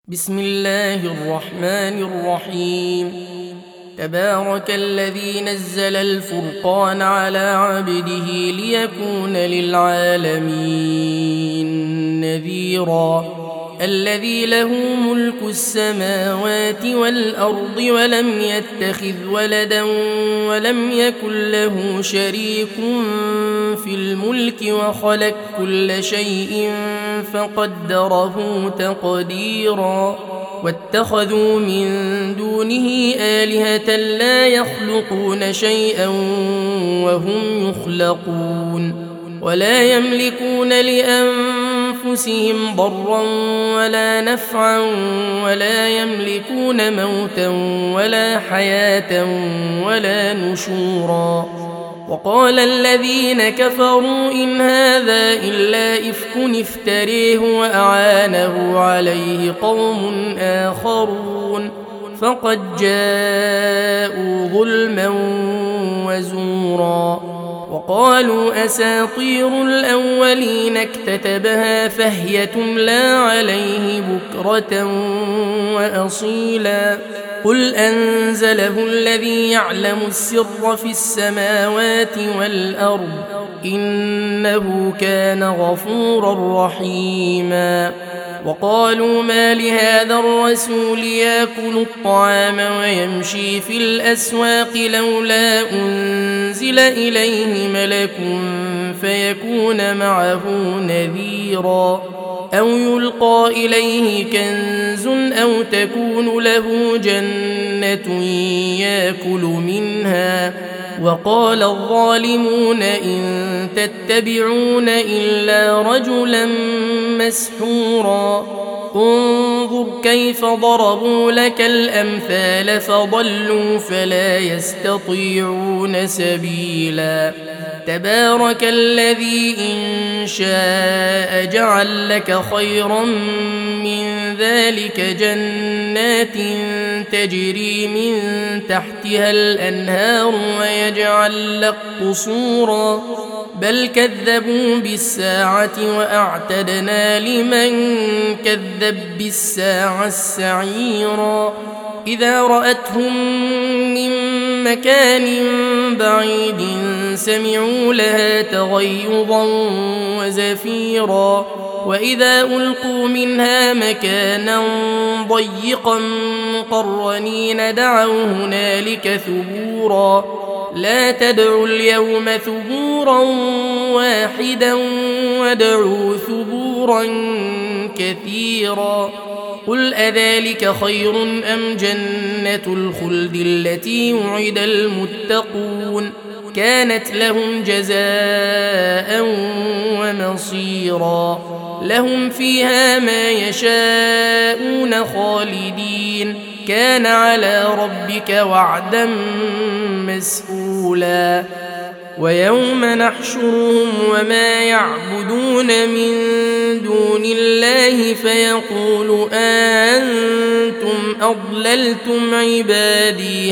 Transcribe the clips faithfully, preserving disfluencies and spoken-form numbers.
بسم الله الرحمن الرحيم. تبارك الذي نزل الفرقان على عبده ليكون للعالمين نذيرا. الذي له ملك السماوات والأرض ولم يتخذ ولدا ولم يكن له شريك في الملك وخلق كل شيء فقدره تقديرا. واتخذوا من دونه آلهة لا يخلقون شيئا وهم يخلقون ولا يملكون لأنفسهم ضرا ولا نفعا ولا يملكون موتا ولا حياة ولا نشورا. وقال الذين كفروا إن هذا إلا إفك افتريه وأعانه عليه قوم آخرون فقد جاءوا ظلما وزورا. وقالوا أساطير الأولين اكتتبها فهي تملى عليه بكرة وأصيلا. قل أنزله الذي يعلم السر في السماوات والأرض إنه كان غفورا رحيما. وقالوا ما لهذا الرسول يأكل الطعام ويمشي في الأسواق لولا أنزل إليه ملك فيكون معه نذيرا أو يلقى إليه كنز أو تكون له جنة يأكل منها. وقال الظالمون إن تتبعون إلا رجلا مسحورا. انظر كيف ضربوا لك الأمثال فضلوا فلا يستطيعون سبيلا. تبارك الذي إن شاء جعل لك خيرا من ذلك جنات تجري من تحتها الأنهار ويجعل لك قصورا بل كذبوا بالساعة وأعتدنا لمن كذب بالساعة السعيرا. إذا رأتهم من مكان بعيد سمعوا لها تغيظا وزفيرا. وإذا ألقوا منها مكانا ضيقا مقرنين دعوا هنالك ثبورا. لا تدعوا اليوم ثبورا واحدا وادعوا ثبورا كثيرا. قل أذلك خير أم جنة الخلد التي وعد المتقون كانت لهم جزاء ومصيرا. لهم فيها ما يشاءون خالدين كان على ربك وعدا مسئولا. ويوم نحشرهم وما يعبدون من دون الله فيقول أنتم أضللتم عبادي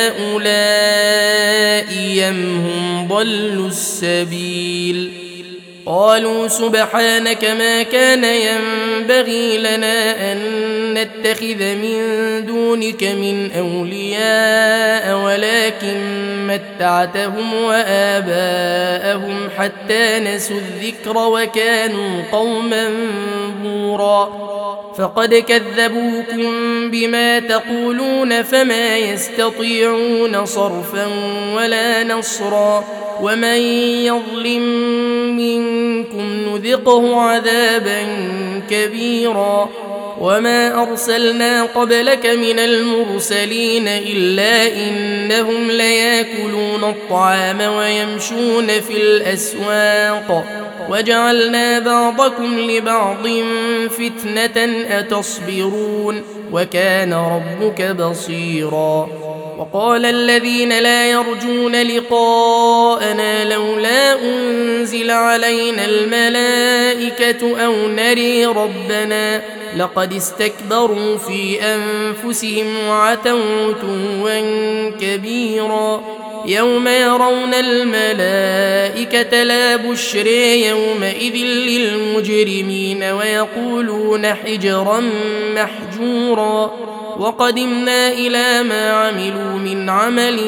هؤلاء أم هم ضلوا السبيل. قالوا سبحانك ما كان ينبغي لنا أن نتخذ من دونك من أولياء ولكن متعتهم وآباءهم حتى نسوا الذكر وكانوا قوما بورا. فقد كذبوكم بما تقولون فما يستطيعون صرفا ولا نصرا. ومن يظلم منكم نذقه عذابا كبيرا. وما أرسلنا قبلك من المرسلين إلا إنهم ليأكلون الطعام ويمشون في الأسواق وجعلنا بعضكم لبعض فتنة أتصبرون وكان ربك بصيرا. وقال الذين لا يرجون لقاءنا لولا أنزل علينا الملائكة أو نري ربنا لقد استكبروا في أنفسهم وعتوا عتوا كبيرا. يوم يرون الملائكة لا بشرى يومئذ للمجرمين ويقولون حجرا محجورا وقدمنا إلى ما عملوا من عمل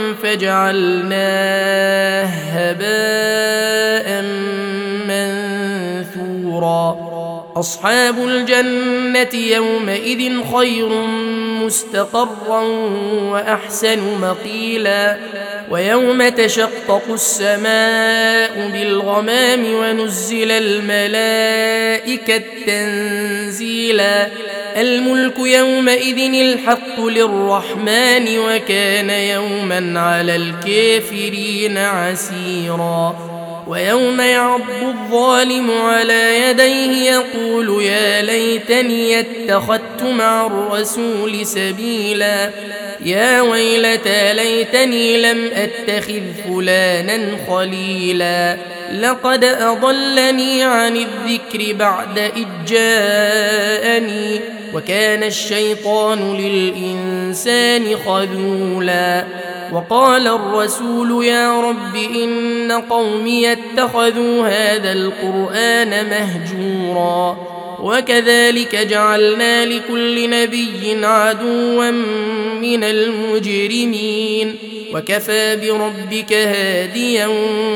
فجعلناه هباء منثورا أصحاب الجنة يومئذ خير مستقرا وأحسن مقيلا ويوم تشقق السماء بالغمام ونزل الملائكة تنزيلا الملك يومئذ الحق للرحمن وكان يوما على الكافرين عسيرا ويوم يعض الظالم على يديه يقول يا ليتني اتخذت مع الرسول سبيلا يا ويلتى ليتني لم أتخذ فلانا خليلا لقد أضلني عن الذكر بعد إذ جاءني وكان الشيطان للإنسان خذولا وقال الرسول يا رب إن قومي اتخذوا هذا القرآن مهجورا وكذلك جعلنا لكل نبي عدوا من المجرمين وكفى بربك هاديا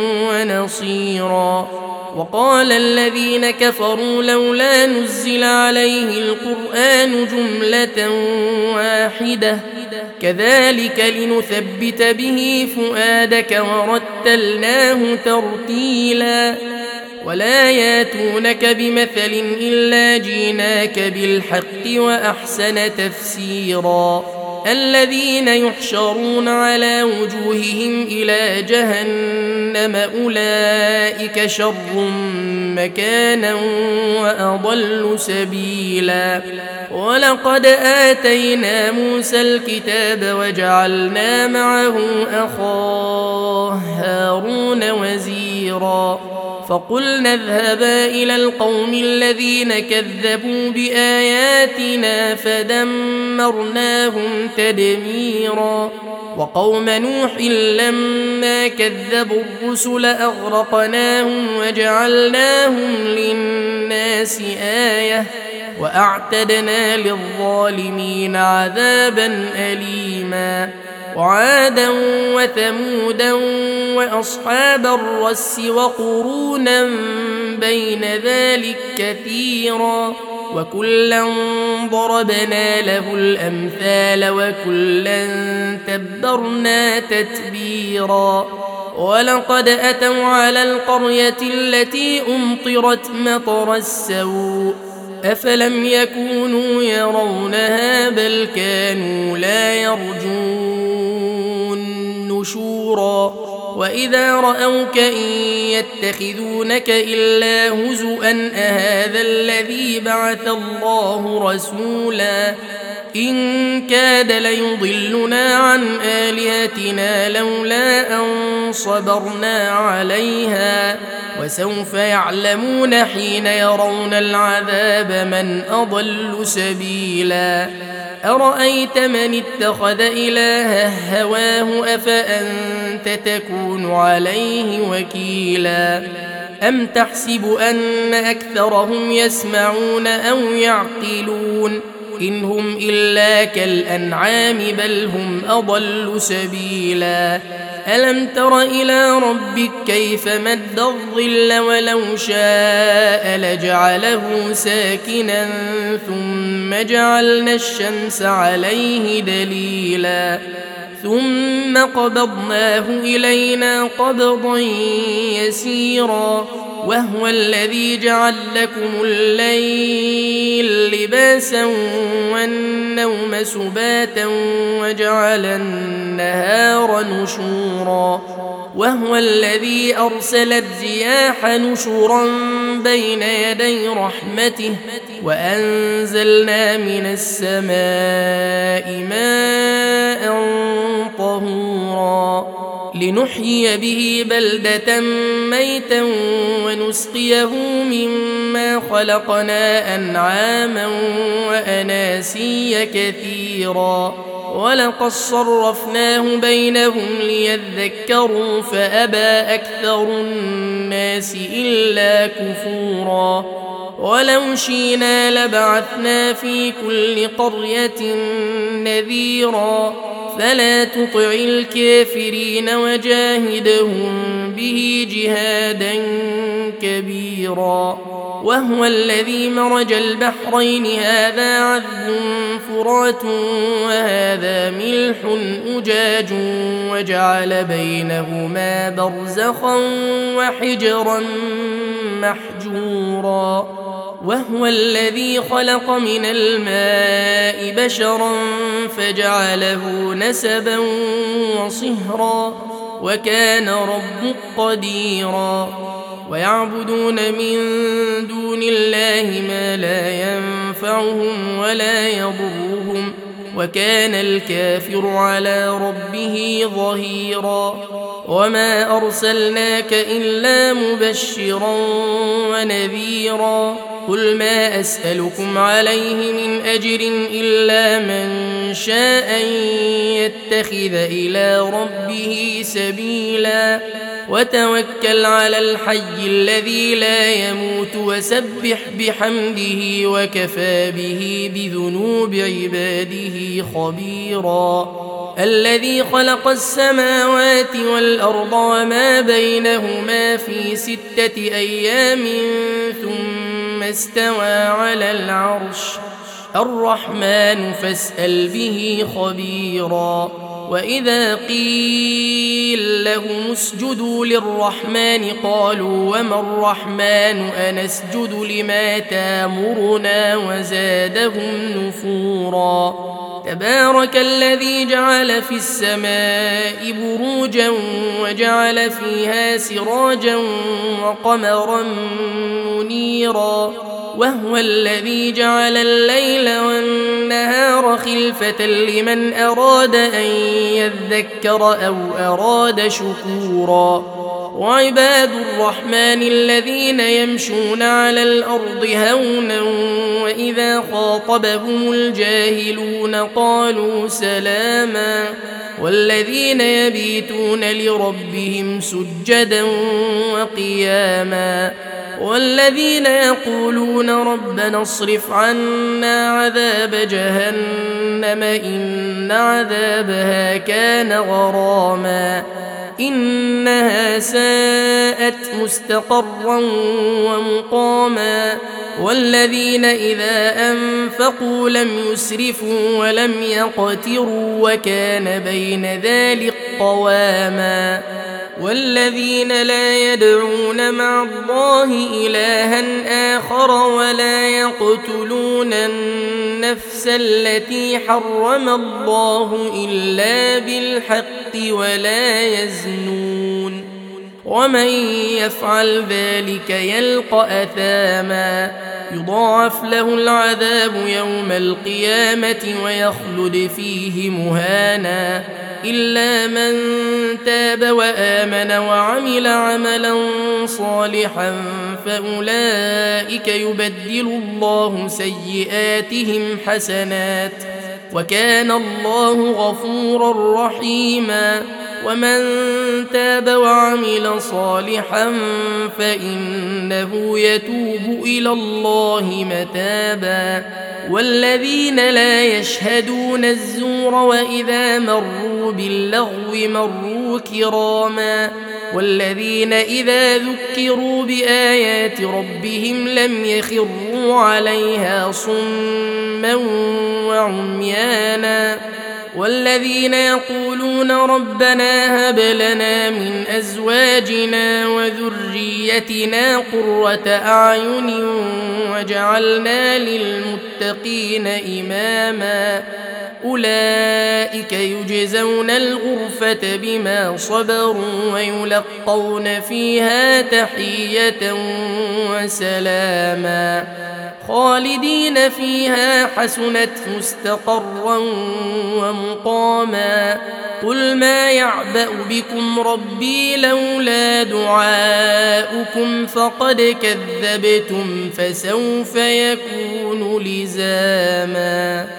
ونصيرا وقال الذين كفروا لولا نزل عليه القرآن جملة واحدة كذلك لنثبت به فؤادك ورتلناه ترتيلا ولا ياتونك بمثل إلا جيناك بالحق وأحسن تفسيرا الذين يحشرون على وجوههم إلى جهنم أولئك شر مكانا وأضل سبيلا ولقد آتينا موسى الكتاب وجعلنا معه أخاه هارون وزيرا فقلنا اذهبا إلى القوم الذين كذبوا بآياتنا فدمرناهم تدميرا وقوم نوح لما كذبوا الرسل أغرقناهم وجعلناهم للناس آية وأعتدنا للظالمين عذابا أليما وعادا وثمودا وأصحاب الرس وقرونا بين ذلك كثيرا وكلا ضربنا له الأمثال وكلا تبرنا تتبيرا ولقد أتوا على القرية التي أمطرت مطر السوء أفلم يكونوا يرونها بل كانوا لا يرجون نشورا وإذا رأوك إن يتخذونك إلا هزؤا أهذا الذي بعث الله رسولا إن كاد ليضلنا عن آلهتنا لولا أن صبرنا عليها وسوف يعلمون حين يرون العذاب من أضل سبيلا أرأيت من اتخذ إلهه هواه أفأنت تكون عليه وكيلا أم تحسب أن أكثرهم يسمعون أو يعقلون إن هم إلا كالأنعام بل هم أضل سبيلا ألم تر إلى ربك كيف مد الظل ولو شاء لجعله ساكنا ثم جعلنا الشمس عليه دليلا ثم قبضناه إلينا قبضا يسيرا وهو الذي جعل لكم الليل لباسا والنوم سباتا وجعل النهار نشورا وهو الذي أرسل الرياح نشرا بين يدي رحمته وأنزلنا من السماء ماء طهورا لنحيي به بلدة ميتا ونسقيه مما خلقنا أنعاما وأناسيا كثيرا ولقد صرفناه بينهم ليذكروا فأبى أكثر الناس إلا كفورا ولو شئنا لبعثنا في كل قرية نذيرا فلا تطع الكافرين وجاهدهم به جهادا كبيرا وهو الذي مرج البحرين هذا عذب فرات وهذا ملح أجاج وجعل بينهما برزخا وحجرا محجورا وهو الذي خلق من الماء بشرا فجعله نسبا وصهرا وكان ربك قديرا ويعبدون من دون الله ما لا ينفعهم ولا يضرهم وكان الكافر على ربه ظهيرا وما أرسلناك إلا مبشرا ونذيرا قل ما أسألكم عليه من أجر إلا من شاء أن يتخذ إلى ربه سبيلا وتوكل على الحي الذي لا يموت وسبح بحمده وكفى به بذنوب عباده خبيرا الذي خلق السماوات والأرض وما بينهما في ستة أيام ثم استوى على العرش الرحمن فاسأل به خبيرا وإذا قيل لهم اسجدوا للرحمن قالوا وما الرحمن أنسجد لما تامرنا وزادهم نفورا تبارك الذي جعل في السماء بروجا وجعل فيها سراجا وقمرا منيرا وهو الذي جعل الليل والنهار خلفة لمن أراد أن يذكر أو أراد شكورا وعباد الرحمن الذين يمشون على الأرض هونا وإذا خاطبهم الجاهلون قالوا سلاما والذين يبيتون لربهم سجدا وقياما والذين يقولون ربنا اصرف عنا عذاب جهنم إن عذابها كان غراما إنها ساءت مستقرا ومقاما والذين إذا أنفقوا لم يسرفوا ولم يقتروا وكان بين ذلك قواما والذين لا يدعون مع الله إلها آخر ولا يقتلون النفس التي حرم الله إلا بالحق ولا يزنون ومن يفعل ذلك يلقى أثاما يضاعف له العذاب يوم القيامة ويخلد فيه مهانا إلا من تاب وآمن وعمل عملا صالحا فأولئك يبدل الله سيئاتهم حسنات وكان الله غفورا رحيما ومن تاب وعمل صالحا فإنه يتوب إلى الله متابا والذين لا يشهدون الزور وإذا مروا باللغو مروا كراما والذين إذا ذكروا بآيات ربهم لم يخروا عليها صما وعميانا والذين يقولون ربنا هب لنا من أزواجنا وذريتنا قرة أعين وجعلنا للمتقين إماما أولئك يجزون الغرفة بما صبروا ويلقون فيها تحية وسلاما خالدين فيها حسنت مستقرا ومقاما قل ما يعبأ بكم ربي لولا دعاؤكم فقد كذبتم فسوف يكون لزاما.